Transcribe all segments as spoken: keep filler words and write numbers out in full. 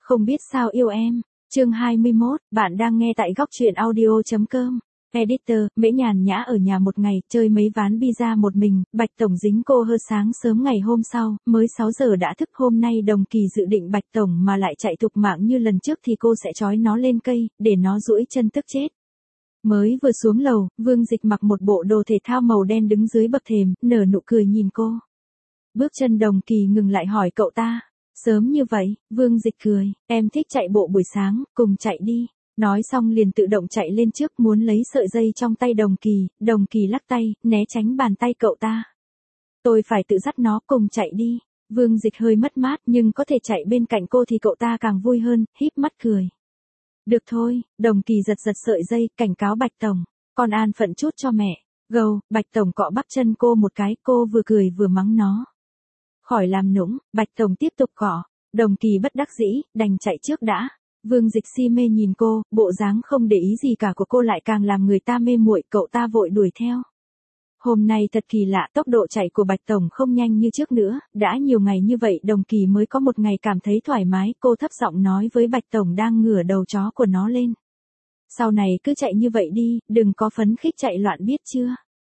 Không biết sao yêu em. Chương hai mươi mốt, bạn đang nghe tại góc truyện audio.com. Editor, Mễ nhàn nhã ở nhà một ngày, chơi mấy ván pizza một mình, Bạch Tổng dính cô hơ sáng sớm ngày hôm sau, mới sáu giờ đã thức. Hôm nay Đồng Kỳ dự định Bạch Tổng mà lại chạy thục mạng như lần trước thì cô sẽ trói nó lên cây, để nó duỗi chân tức chết. Mới vừa xuống lầu, Vương Dịch mặc một bộ đồ thể thao màu đen đứng dưới bậc thềm, nở nụ cười nhìn cô. Bước chân Đồng Kỳ ngừng lại hỏi cậu ta. Sớm như vậy, Vương Dịch cười, em thích chạy bộ buổi sáng, cùng chạy đi. Nói xong liền tự động chạy lên trước muốn lấy sợi dây trong tay Đồng Kỳ, Đồng Kỳ lắc tay, né tránh bàn tay cậu ta. Tôi phải tự dắt nó cùng chạy đi. Vương Dịch hơi mất mát nhưng có thể chạy bên cạnh cô thì cậu ta càng vui hơn, híp mắt cười. Được thôi, Đồng Kỳ giật giật sợi dây, cảnh cáo Bạch Tổng, con an phận chút cho mẹ. Gâu, Bạch Tổng cọ bắp chân cô một cái, cô vừa cười vừa mắng nó. Khỏi làm nũng, Bạch Tổng tiếp tục cọ. Đồng Kỳ bất đắc dĩ, đành chạy trước đã. Vương Dịch si mê nhìn cô, bộ dáng không để ý gì cả của cô lại càng làm người ta mê muội, cậu ta vội đuổi theo. Hôm nay thật kỳ lạ, tốc độ chạy của Bạch Tổng không nhanh như trước nữa, đã nhiều ngày như vậy Đồng Kỳ mới có một ngày cảm thấy thoải mái, cô thấp giọng nói với Bạch Tổng đang ngửa đầu chó của nó lên. Sau này cứ chạy như vậy đi, đừng có phấn khích chạy loạn biết chưa.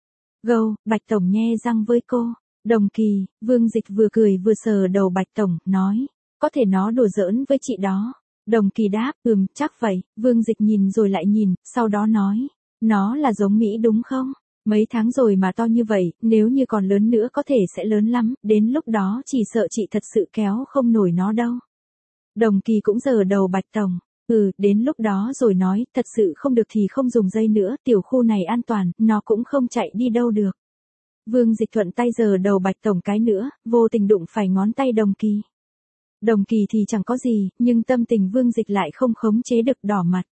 Gâu, Bạch Tổng nhe răng với cô. Đồng Kỳ, Vương Dịch vừa cười vừa sờ đầu Bạch Tổng, nói, có thể nó đùa giỡn với chị đó. Đồng Kỳ đáp, ừm, chắc vậy. Vương Dịch nhìn rồi lại nhìn, sau đó nói, nó là giống Mỹ đúng không? Mấy tháng rồi mà to như vậy, nếu như còn lớn nữa có thể sẽ lớn lắm, đến lúc đó chỉ sợ chị thật sự kéo không nổi nó đâu. Đồng Kỳ cũng sờ đầu Bạch Tổng, ừ, đến lúc đó rồi nói, thật sự không được thì không dùng dây nữa, tiểu khu này an toàn, nó cũng không chạy đi đâu được. Vương Dịch thuận tay giở đầu Bạch Tổng cái nữa, vô tình đụng phải ngón tay Đồng Kỳ. Đồng Kỳ thì chẳng có gì, nhưng tâm tình Vương Dịch lại không khống chế được, đỏ mặt.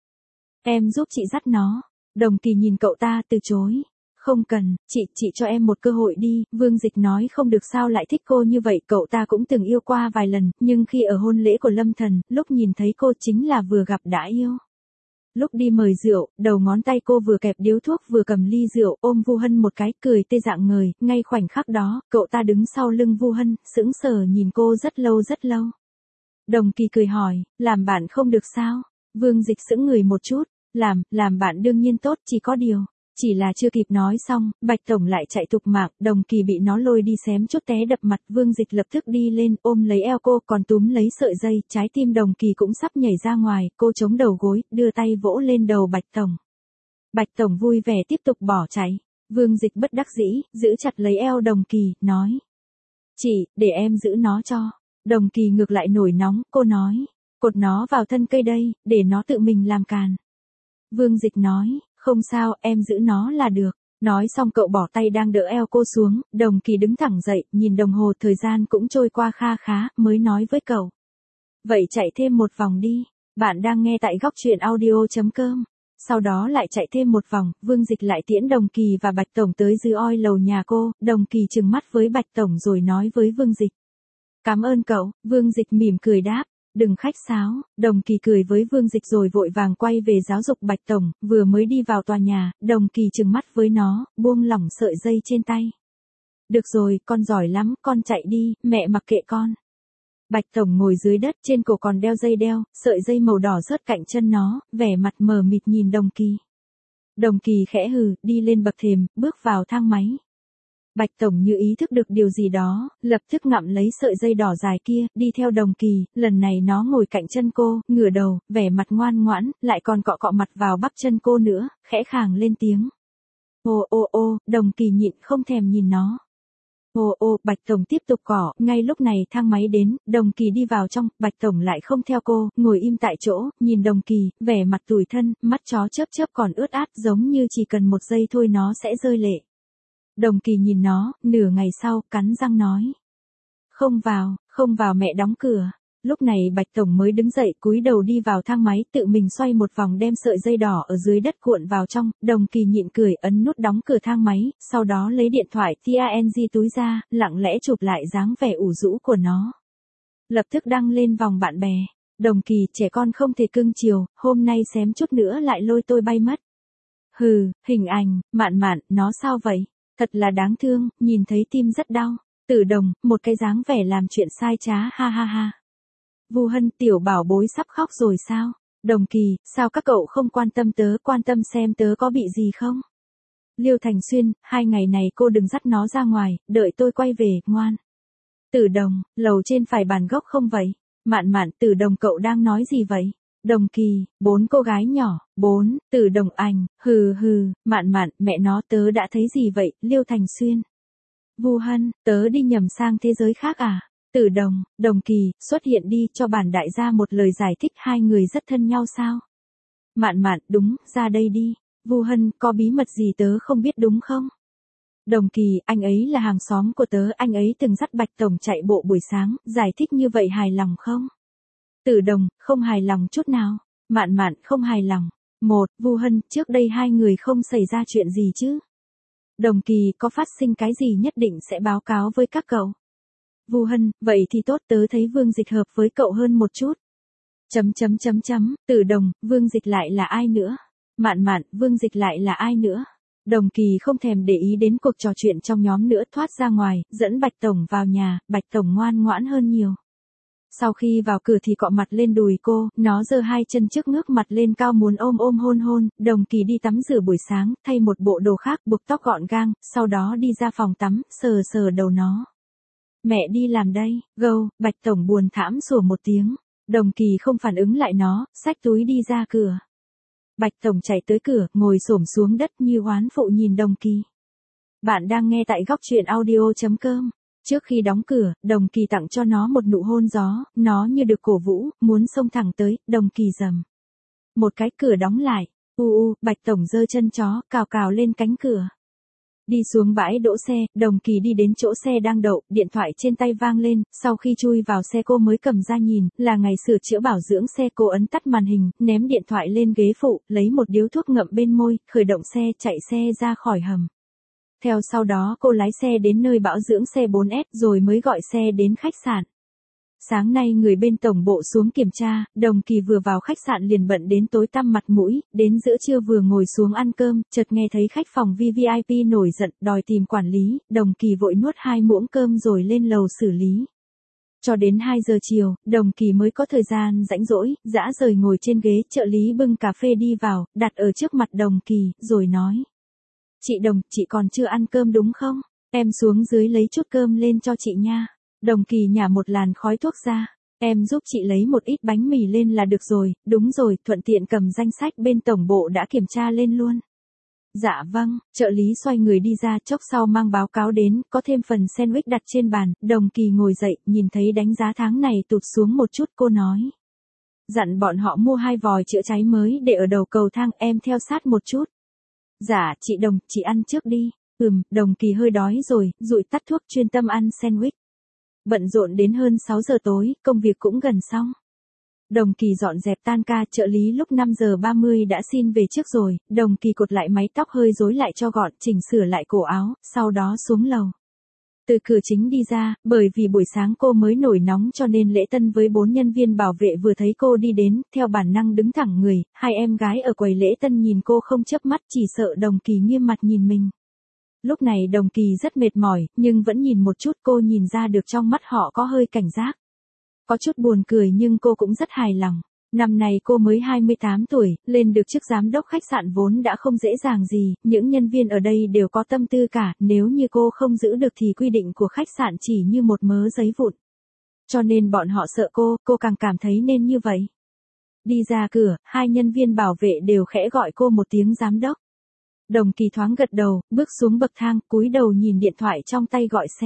Em giúp chị dắt nó. Đồng Kỳ nhìn cậu ta từ chối. Không cần, chị, chị cho em một cơ hội đi. Vương Dịch nói không được sao lại thích cô như vậy, cậu ta cũng từng yêu qua vài lần, nhưng khi ở hôn lễ của Lâm Thần, lúc nhìn thấy cô chính là vừa gặp đã yêu. Lúc đi mời rượu, đầu ngón tay cô vừa kẹp điếu thuốc vừa cầm ly rượu, ôm Vu Hân một cái, cười tê dạng ngời, ngay khoảnh khắc đó, cậu ta đứng sau lưng Vu Hân, sững sờ nhìn cô rất lâu rất lâu. Đồng Kỳ cười hỏi, làm bạn không được sao? Vương Dịch sững người một chút, làm, làm bạn đương nhiên tốt, chỉ có điều. Chỉ là chưa kịp nói xong, Bạch Tổng lại chạy thục mạng, Đồng Kỳ bị nó lôi đi xém chút té đập mặt, Vương Dịch lập tức đi lên, ôm lấy eo cô, còn túm lấy sợi dây, trái tim Đồng Kỳ cũng sắp nhảy ra ngoài, cô chống đầu gối, đưa tay vỗ lên đầu Bạch Tổng. Bạch Tổng vui vẻ tiếp tục bỏ chạy, Vương Dịch bất đắc dĩ, giữ chặt lấy eo Đồng Kỳ, nói. Chị, để em giữ nó cho. Đồng Kỳ ngược lại nổi nóng, cô nói, cột nó vào thân cây đây, để nó tự mình làm càn. Vương Dịch nói, không sao, em giữ nó là được. Nói xong cậu bỏ tay đang đỡ eo cô xuống, Đồng Kỳ đứng thẳng dậy, nhìn đồng hồ thời gian cũng trôi qua kha khá, mới nói với cậu. Vậy chạy thêm một vòng đi, bạn đang nghe tại góc truyện audio.com. Sau đó lại chạy thêm một vòng, Vương Dịch lại tiễn Đồng Kỳ và Bạch Tổng tới dưới oi lầu nhà cô, Đồng Kỳ trừng mắt với Bạch Tổng rồi nói với Vương Dịch. Cảm ơn cậu, Vương Dịch mỉm cười đáp. Đừng khách sáo, Đồng Kỳ cười với Vương Dịch rồi vội vàng quay về giáo dục Bạch Tổng, vừa mới đi vào tòa nhà, Đồng Kỳ trừng mắt với nó, buông lỏng sợi dây trên tay. Được rồi, con giỏi lắm, con chạy đi, mẹ mặc kệ con. Bạch Tổng ngồi dưới đất, trên cổ còn đeo dây đeo, sợi dây màu đỏ rớt cạnh chân nó, vẻ mặt mờ mịt nhìn Đồng Kỳ. Đồng Kỳ khẽ hừ, đi lên bậc thềm, bước vào thang máy. Bạch Tổng như ý thức được điều gì đó, lập tức ngậm lấy sợi dây đỏ dài kia, đi theo Đồng Kỳ, lần này nó ngồi cạnh chân cô, ngửa đầu, vẻ mặt ngoan ngoãn, lại còn cọ cọ mặt vào bắp chân cô nữa, khẽ khàng lên tiếng. Ô ô ô, Đồng Kỳ nhịn không thèm nhìn nó. Ô ô, Bạch Tổng tiếp tục cọ, ngay lúc này thang máy đến, Đồng Kỳ đi vào trong, Bạch Tổng lại không theo cô, ngồi im tại chỗ, nhìn Đồng Kỳ, vẻ mặt tủi thân, mắt chó chớp chớp còn ướt át giống như chỉ cần một giây thôi nó sẽ rơi lệ. Đồng Kỳ nhìn nó, nửa ngày sau, cắn răng nói. Không vào, không vào mẹ đóng cửa. Lúc này Bạch Tổng mới đứng dậy cúi đầu đi vào thang máy tự mình xoay một vòng đem sợi dây đỏ ở dưới đất cuộn vào trong, Đồng Kỳ nhịn cười ấn nút đóng cửa thang máy, sau đó lấy điện thoại tang túi ra, lặng lẽ chụp lại dáng vẻ ủ rũ của nó. Lập tức đăng lên vòng bạn bè. Đồng Kỳ, trẻ con không thể cưng chiều, hôm nay xém chút nữa lại lôi tôi bay mất. Hừ, hình ảnh, Mạn Mạn, nó sao vậy? Thật là đáng thương, nhìn thấy tim rất đau. Tử Đồng, một cái dáng vẻ làm chuyện sai trá ha ha ha. Vu Hân, tiểu bảo bối sắp khóc rồi sao? Đồng Kỳ, sao các cậu không quan tâm tớ, quan tâm xem tớ có bị gì không? Liêu Thành Xuyên, hai ngày này cô đừng dắt nó ra ngoài, đợi tôi quay về, ngoan. Tử Đồng, lầu trên phải bàn gốc không vậy? Mạn Mạn, Tử Đồng cậu đang nói gì vậy? Đồng Kỳ, bốn cô gái nhỏ, bốn, Tử Đồng Ảnh, hừ hừ, Mạn Mạn, mẹ nó tớ đã thấy gì vậy, Liêu Thành Xuyên. Vu Hân, tớ đi nhầm sang thế giới khác à? Tử Đồng, Đồng Kỳ, xuất hiện đi, cho bản đại gia một lời giải thích, hai người rất thân nhau sao? Mạn Mạn, đúng, ra đây đi. Vu Hân, có bí mật gì tớ không biết đúng không? Đồng Kỳ, anh ấy là hàng xóm của tớ, anh ấy từng dắt Bạch Tổng chạy bộ buổi sáng, giải thích như vậy hài lòng không? Tử Đồng, không hài lòng chút nào. Mạn Mạn, không hài lòng. Một, Vu Hân, trước đây hai người không xảy ra chuyện gì chứ? Đồng Kỳ, có phát sinh cái gì nhất định sẽ báo cáo với các cậu. Vu Hân, vậy thì tốt, tớ thấy Vương Dịch hợp với cậu hơn một chút. Chấm chấm chấm chấm, Tử Đồng, Vương Dịch lại là ai nữa? Mạn Mạn, Vương Dịch lại là ai nữa? Đồng Kỳ không thèm để ý đến cuộc trò chuyện trong nhóm nữa, thoát ra ngoài, dẫn Bạch Tổng vào nhà, Bạch Tổng ngoan ngoãn hơn nhiều. Sau khi vào cửa thì cọ mặt lên đùi cô, nó giơ hai chân trước ngước mặt lên cao muốn ôm ôm hôn hôn. Đồng Kỳ đi tắm rửa buổi sáng, thay một bộ đồ khác, buộc tóc gọn gàng, sau đó đi ra phòng tắm, sờ sờ đầu nó. Mẹ đi làm đây, gâu, Bạch Tổng buồn thảm sủa một tiếng. Đồng Kỳ không phản ứng lại nó, xách túi đi ra cửa. Bạch Tổng chạy tới cửa, ngồi xổm xuống đất như oán phụ nhìn Đồng Kỳ. Bạn đang nghe tại góc truyện audio chấm com. Trước khi đóng cửa, Đồng Kỳ tặng cho nó một nụ hôn gió, nó như được cổ vũ, muốn xông thẳng tới, Đồng Kỳ rầm. Một cái cửa đóng lại, u u, Bạch Tổng giơ chân chó, cào cào lên cánh cửa. Đi xuống bãi đỗ xe, Đồng Kỳ đi đến chỗ xe đang đậu, điện thoại trên tay vang lên, sau khi chui vào xe cô mới cầm ra nhìn, là ngày sửa chữa bảo dưỡng xe. Cô ấn tắt màn hình, ném điện thoại lên ghế phụ, lấy một điếu thuốc ngậm bên môi, khởi động xe, chạy xe ra khỏi hầm. Theo sau đó cô lái xe đến nơi bảo dưỡng xe bốn S rồi mới gọi xe đến khách sạn. Sáng nay người bên tổng bộ xuống kiểm tra, Đồng Kỳ vừa vào khách sạn liền bận đến tối tăm mặt mũi, đến giữa trưa vừa ngồi xuống ăn cơm, chợt nghe thấy khách phòng vê vê i pê nổi giận, đòi tìm quản lý, Đồng Kỳ vội nuốt hai muỗng cơm rồi lên lầu xử lý. Cho đến hai giờ chiều, Đồng Kỳ mới có thời gian rãnh rỗi, dã rời ngồi trên ghế, trợ lý bưng cà phê đi vào, đặt ở trước mặt Đồng Kỳ, rồi nói. Chị Đồng, chị còn chưa ăn cơm đúng không? Em xuống dưới lấy chút cơm lên cho chị nha. Đồng Kỳ nhả một làn khói thuốc ra. Em giúp chị lấy một ít bánh mì lên là được rồi, đúng rồi, thuận tiện cầm danh sách bên tổng bộ đã kiểm tra lên luôn. Dạ vâng, trợ lý xoay người đi ra, chốc sau mang báo cáo đến, có thêm phần sandwich đặt trên bàn. Đồng Kỳ ngồi dậy, nhìn thấy đánh giá tháng này tụt xuống một chút, cô nói. Dặn bọn họ mua hai vòi chữa cháy mới để ở đầu cầu thang, em theo sát một chút. Dạ, chị Đồng, chị ăn trước đi. Ừm, Đồng Kỳ hơi đói rồi, dụi tắt thuốc chuyên tâm ăn sandwich. Bận rộn đến hơn sáu giờ tối, công việc cũng gần xong. Đồng Kỳ dọn dẹp tan ca, trợ lý lúc năm giờ ba mươi đã xin về trước rồi, Đồng Kỳ cột lại mái tóc hơi rối lại cho gọn, chỉnh sửa lại cổ áo, sau đó xuống lầu. Từ cửa chính đi ra, bởi vì buổi sáng cô mới nổi nóng cho nên lễ tân với bốn nhân viên bảo vệ vừa thấy cô đi đến, theo bản năng đứng thẳng người, hai em gái ở quầy lễ tân nhìn cô không chớp mắt, chỉ sợ Đồng Kỳ nghiêm mặt nhìn mình. Lúc này Đồng Kỳ rất mệt mỏi, nhưng vẫn nhìn một chút, cô nhìn ra được trong mắt họ có hơi cảnh giác. Có chút buồn cười nhưng cô cũng rất hài lòng. Năm này cô mới hai mươi tám tuổi, lên được chức giám đốc khách sạn vốn đã không dễ dàng gì, những nhân viên ở đây đều có tâm tư cả, nếu như cô không giữ được thì quy định của khách sạn chỉ như một mớ giấy vụn. Cho nên bọn họ sợ cô, cô càng cảm thấy nên như vậy. Đi ra cửa, hai nhân viên bảo vệ đều khẽ gọi cô một tiếng giám đốc. Đồng Kỳ thoáng gật đầu, bước xuống bậc thang, cúi đầu nhìn điện thoại trong tay gọi xe.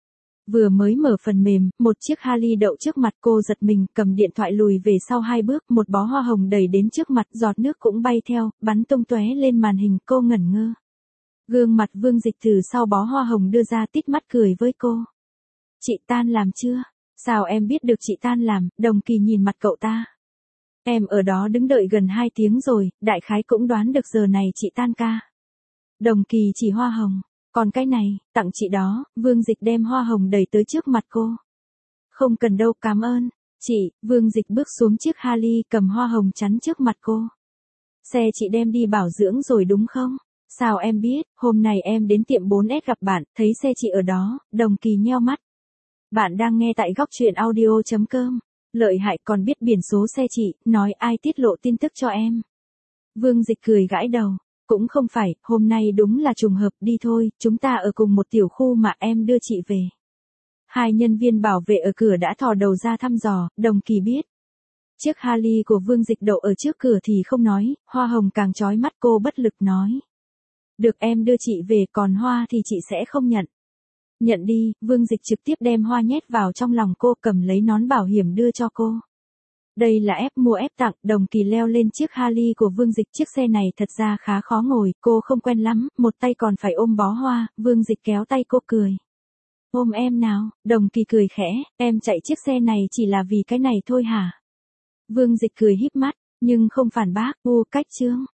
Vừa mới mở phần mềm, một chiếc Harley đậu trước mặt, cô giật mình, cầm điện thoại lùi về sau hai bước, một bó hoa hồng đầy đến trước mặt, giọt nước cũng bay theo, bắn tung tóe lên màn hình, cô ngẩn ngơ. Gương mặt Vương Dịch từ sau bó hoa hồng đưa ra, tít mắt cười với cô. Chị tan làm chưa? Sao em biết được chị tan làm? Đồng Kỳ nhìn mặt cậu ta. Em ở đó đứng đợi gần hai tiếng rồi, đại khái cũng đoán được giờ này chị tan ca. Đồng Kỳ chỉ hoa hồng. Còn cái này, tặng chị đó. Vương Dịch đem hoa hồng đẩy tới trước mặt cô. Không cần đâu, cảm ơn. Chị, Vương Dịch bước xuống chiếc Harley, cầm hoa hồng chắn trước mặt cô. Xe chị đem đi bảo dưỡng rồi đúng không? Sao em biết? Hôm nay em đến tiệm bốn S gặp bạn, thấy xe chị ở đó. Đồng Kỳ nheo mắt. Bạn đang nghe tại góc truyện audio chấm com. Lợi hại, còn biết biển số xe chị, nói ai tiết lộ tin tức cho em. Vương Dịch cười gãi đầu. Cũng không phải, hôm nay đúng là trùng hợp, đi thôi, chúng ta ở cùng một tiểu khu mà em đưa chị về. Hai nhân viên bảo vệ ở cửa đã thò đầu ra thăm dò, Đồng Kỳ biết. Chiếc Harley của Vương Dịch đậu ở trước cửa thì không nói, hoa hồng càng chói mắt, cô bất lực nói. Được, em đưa chị về, còn hoa thì chị sẽ không nhận. Nhận đi, Vương Dịch trực tiếp đem hoa nhét vào trong lòng cô, cầm lấy nón bảo hiểm đưa cho cô. Đây là ép mua ép tặng. Đồng Kỳ leo lên chiếc Harley của Vương Dịch, chiếc xe này thật ra khá khó ngồi, cô không quen lắm, một tay còn phải ôm bó hoa, Vương Dịch kéo tay cô cười. Ôm em nào, Đồng Kỳ cười khẽ, em chạy chiếc xe này chỉ là vì cái này thôi hả? Vương Dịch cười híp mắt, nhưng không phản bác, u cách chương.